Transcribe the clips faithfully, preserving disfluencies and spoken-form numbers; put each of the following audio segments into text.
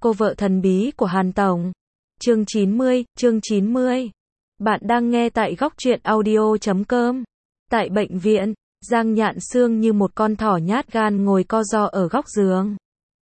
Cô vợ thần bí của Hàn Tổng. Chương chín mươi, chương chín mươi. Bạn đang nghe tại góc truyện audio chấm com. Tại bệnh viện, Giang Nhạn Sương như một con thỏ nhát gan ngồi co ro ở góc giường.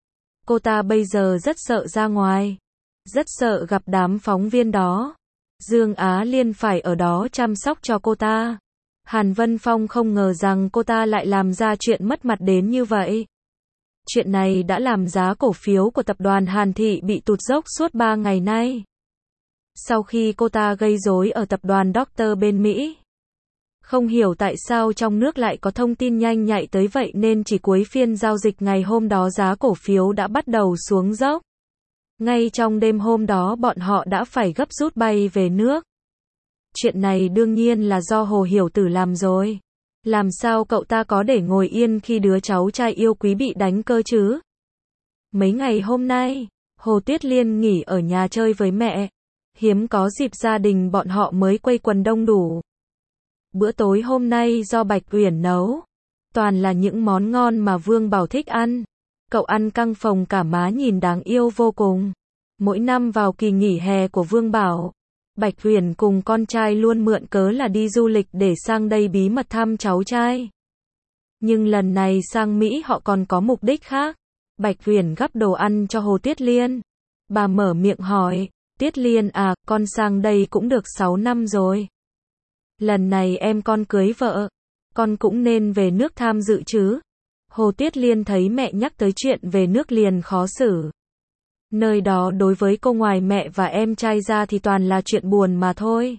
Cô ta bây giờ rất sợ ra ngoài. Rất sợ gặp đám phóng viên đó. Dương Á Liên phải ở đó chăm sóc cho cô ta. Hàn Vân Phong không ngờ rằng cô ta lại làm ra chuyện mất mặt đến như vậy. Chuyện này đã làm giá cổ phiếu của tập đoàn Hàn Thị bị tụt dốc suốt ba ngày nay. Sau khi cô ta gây rối ở tập đoàn Doctor bên Mỹ. Không hiểu tại sao trong nước lại có thông tin nhanh nhạy tới vậy nên chỉ cuối phiên giao dịch ngày hôm đó giá cổ phiếu đã bắt đầu xuống dốc. Ngay trong đêm hôm đó bọn họ đã phải gấp rút bay về nước. Chuyện này đương nhiên là do Hồ Hiểu Tử làm rồi. Làm sao cậu ta có để ngồi yên khi đứa cháu trai yêu quý bị đánh cơ chứ? Mấy ngày hôm nay, Hồ Tuyết Liên nghỉ ở nhà chơi với mẹ. Hiếm có dịp gia đình bọn họ mới quây quần đông đủ. Bữa tối hôm nay do Bạch Uyển nấu. Toàn là những món ngon mà Vương Bảo thích ăn. Cậu ăn căng phồng cả má nhìn đáng yêu vô cùng. Mỗi năm vào kỳ nghỉ hè của Vương Bảo, Bạch Uyển cùng con trai luôn mượn cớ là đi du lịch để sang đây bí mật thăm cháu trai. Nhưng lần này sang Mỹ họ còn có mục đích khác. Bạch Uyển gắp đồ ăn cho Hồ Tuyết Liên. Bà mở miệng hỏi, Tuyết Liên à, con sang đây cũng được sáu năm rồi. Lần này em con cưới vợ, con cũng nên về nước tham dự chứ. Hồ Tuyết Liên thấy mẹ nhắc tới chuyện về nước liền khó xử. Nơi đó đối với cô ngoài mẹ và em trai ra thì toàn là chuyện buồn mà thôi.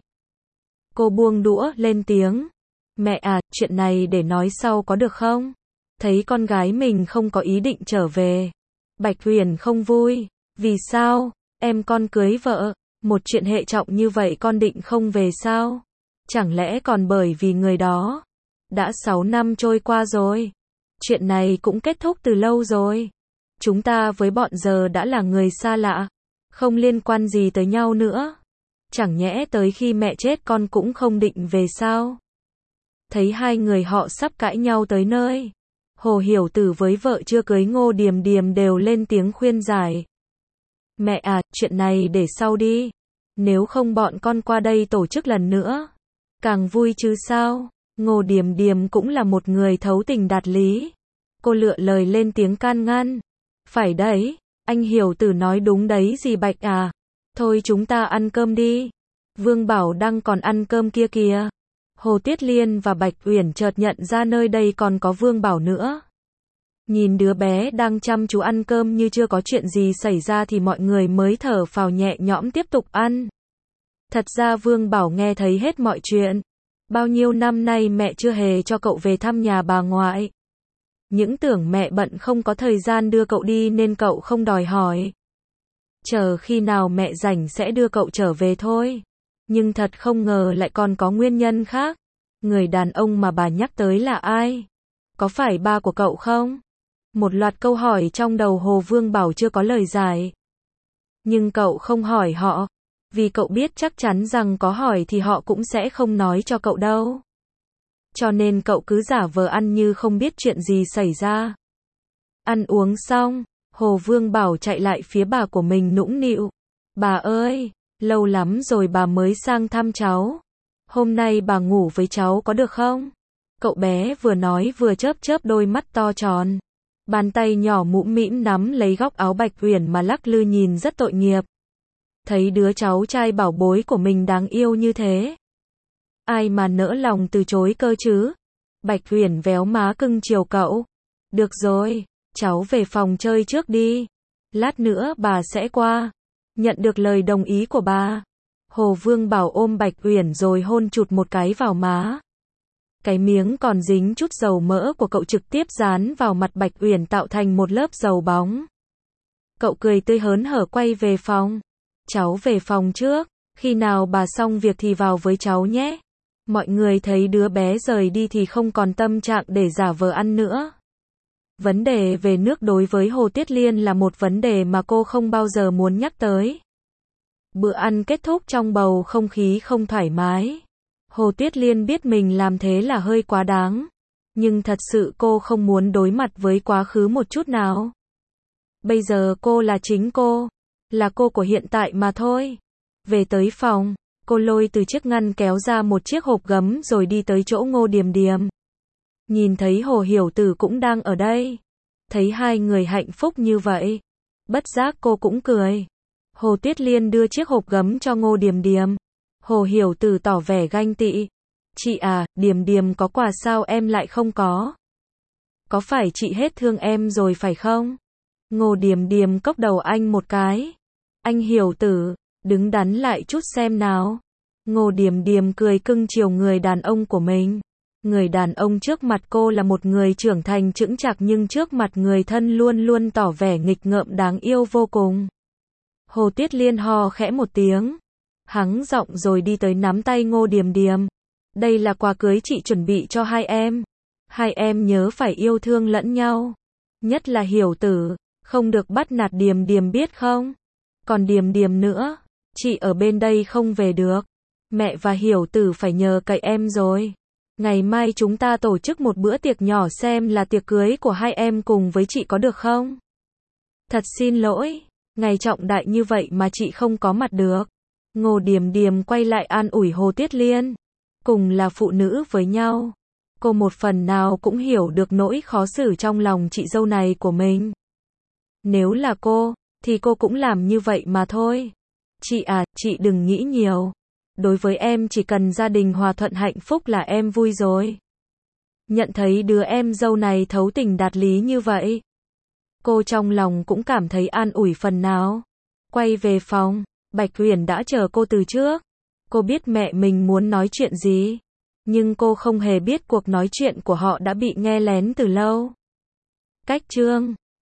Cô buông đũa lên tiếng. Mẹ à, chuyện này để nói sau có được không? Thấy con gái mình không có ý định trở về. Bạch Uyển không vui. Vì sao? Em con cưới vợ. Một chuyện hệ trọng như vậy con định không về sao? Chẳng lẽ còn bởi vì người đó? Đã sáu năm trôi qua rồi. Chuyện này cũng kết thúc từ lâu rồi. Chúng ta với bọn giờ đã là người xa lạ. Không liên quan gì tới nhau nữa. Chẳng nhẽ tới khi mẹ chết con cũng không định về sao? Thấy hai người họ sắp cãi nhau tới nơi. Hồ Hiểu Tử với vợ chưa cưới Ngô Điềm Điềm đều lên tiếng khuyên giải. Mẹ à, chuyện này để sau đi. Nếu không bọn con qua đây tổ chức lần nữa. Càng vui chứ sao? Ngô Điềm Điềm cũng là một người thấu tình đạt lý. Cô lựa lời lên tiếng can ngăn. Phải đấy, anh Hiểu Tử nói đúng đấy dì Bạch à. Thôi chúng ta ăn cơm đi. Vương Bảo Đăng còn ăn cơm kia kìa. Hồ Tuyết Liên và Bạch Uyển chợt nhận ra nơi đây còn có Vương Bảo nữa. Nhìn đứa bé đang chăm chú ăn cơm như chưa có chuyện gì xảy ra thì mọi người mới thở phào nhẹ nhõm tiếp tục ăn. Thật ra Vương Bảo nghe thấy hết mọi chuyện. Bao nhiêu năm nay mẹ chưa hề cho cậu về thăm nhà bà ngoại. Những tưởng mẹ bận không có thời gian đưa cậu đi nên cậu không đòi hỏi. Chờ khi nào mẹ rảnh sẽ đưa cậu trở về thôi. Nhưng thật không ngờ lại còn có nguyên nhân khác. Người đàn ông mà bà nhắc tới là ai? Có phải ba của cậu không? Một loạt câu hỏi trong đầu Hồ Vương Bảo chưa có lời giải. Nhưng cậu không hỏi họ. Vì cậu biết chắc chắn rằng có hỏi thì họ cũng sẽ không nói cho cậu đâu. Cho nên cậu cứ giả vờ ăn như không biết chuyện gì xảy ra. Ăn uống xong, Hồ Vương Bảo chạy lại phía bà của mình nũng nịu. Bà ơi, lâu lắm rồi bà mới sang thăm cháu. Hôm nay bà ngủ với cháu có được không? Cậu bé vừa nói vừa chớp chớp đôi mắt to tròn. Bàn tay nhỏ mũm mĩm nắm lấy góc áo Bạch Uyển mà lắc lư nhìn rất tội nghiệp. Thấy đứa cháu trai bảo bối của mình đáng yêu như thế. Ai mà nỡ lòng từ chối cơ chứ? Bạch Uyển véo má cưng chiều cậu. Được rồi, cháu về phòng chơi trước đi. Lát nữa bà sẽ qua. Nhận được lời đồng ý của bà. Hồ Vương Bảo ôm Bạch Uyển rồi hôn chụt một cái vào má. Cái miếng còn dính chút dầu mỡ của cậu trực tiếp dán vào mặt Bạch Uyển tạo thành một lớp dầu bóng. Cậu cười tươi hớn hở quay về phòng. Cháu về phòng trước. Khi nào bà xong việc thì vào với cháu nhé. Mọi người thấy đứa bé rời đi thì không còn tâm trạng để giả vờ ăn nữa. Vấn đề về nước đối với Hồ Tuyết Liên là một vấn đề mà cô không bao giờ muốn nhắc tới. Bữa ăn kết thúc trong bầu không khí không thoải mái. Hồ Tuyết Liên biết mình làm thế là hơi quá đáng. Nhưng thật sự cô không muốn đối mặt với quá khứ một chút nào. Bây giờ cô là chính cô, là cô của hiện tại mà thôi. Về tới phòng, cô lôi từ chiếc ngăn kéo ra một chiếc hộp gấm rồi đi tới chỗ Ngô Điềm Điềm. Nhìn thấy Hồ Hiểu Tử cũng đang ở đây. Thấy hai người hạnh phúc như vậy, bất giác cô cũng cười. Hồ Tuyết Liên đưa chiếc hộp gấm cho Ngô Điềm Điềm. Hồ Hiểu Tử tỏ vẻ ganh tị. Chị à, Điềm Điềm có quà sao em lại không có? Có phải chị hết thương em rồi phải không? Ngô Điềm Điềm cốc đầu anh một cái. Anh Hiểu Tử, đứng đắn lại chút xem nào. Ngô Điềm Điềm cười cưng chiều người đàn ông của mình. Người đàn ông trước mặt cô là một người trưởng thành chững chạc nhưng trước mặt người thân luôn luôn tỏ vẻ nghịch ngợm đáng yêu vô cùng. Hồ Tuyết Liên ho khẽ một tiếng, hắng giọng rồi đi tới nắm tay Ngô Điềm Điềm. Đây là quà cưới chị chuẩn bị cho hai em. Hai em nhớ phải yêu thương lẫn nhau. Nhất là Hiểu Tử, không được bắt nạt Điềm Điềm biết không? Còn Điềm Điềm nữa, chị ở bên đây không về được. Mẹ và Hiểu Tử phải nhờ cậy em rồi. Ngày mai chúng ta tổ chức một bữa tiệc nhỏ xem là tiệc cưới của hai em cùng với chị có được không? Thật xin lỗi, ngày trọng đại như vậy mà chị không có mặt được. Ngô Điềm Điềm quay lại an ủi Hồ Tuyết Liên. Cùng là phụ nữ với nhau, cô một phần nào cũng hiểu được nỗi khó xử trong lòng chị dâu này của mình. Nếu là cô, thì cô cũng làm như vậy mà thôi. Chị à, chị đừng nghĩ nhiều. Đối với em chỉ cần gia đình hòa thuận hạnh phúc là em vui rồi. Nhận thấy đứa em dâu này thấu tình đạt lý như vậy, cô trong lòng cũng cảm thấy an ủi phần nào. Quay về phòng, Bạch Huyền đã chờ cô từ trước. Cô biết mẹ mình muốn nói chuyện gì, nhưng cô không hề biết cuộc nói chuyện của họ đã bị nghe lén từ lâu. Cách chương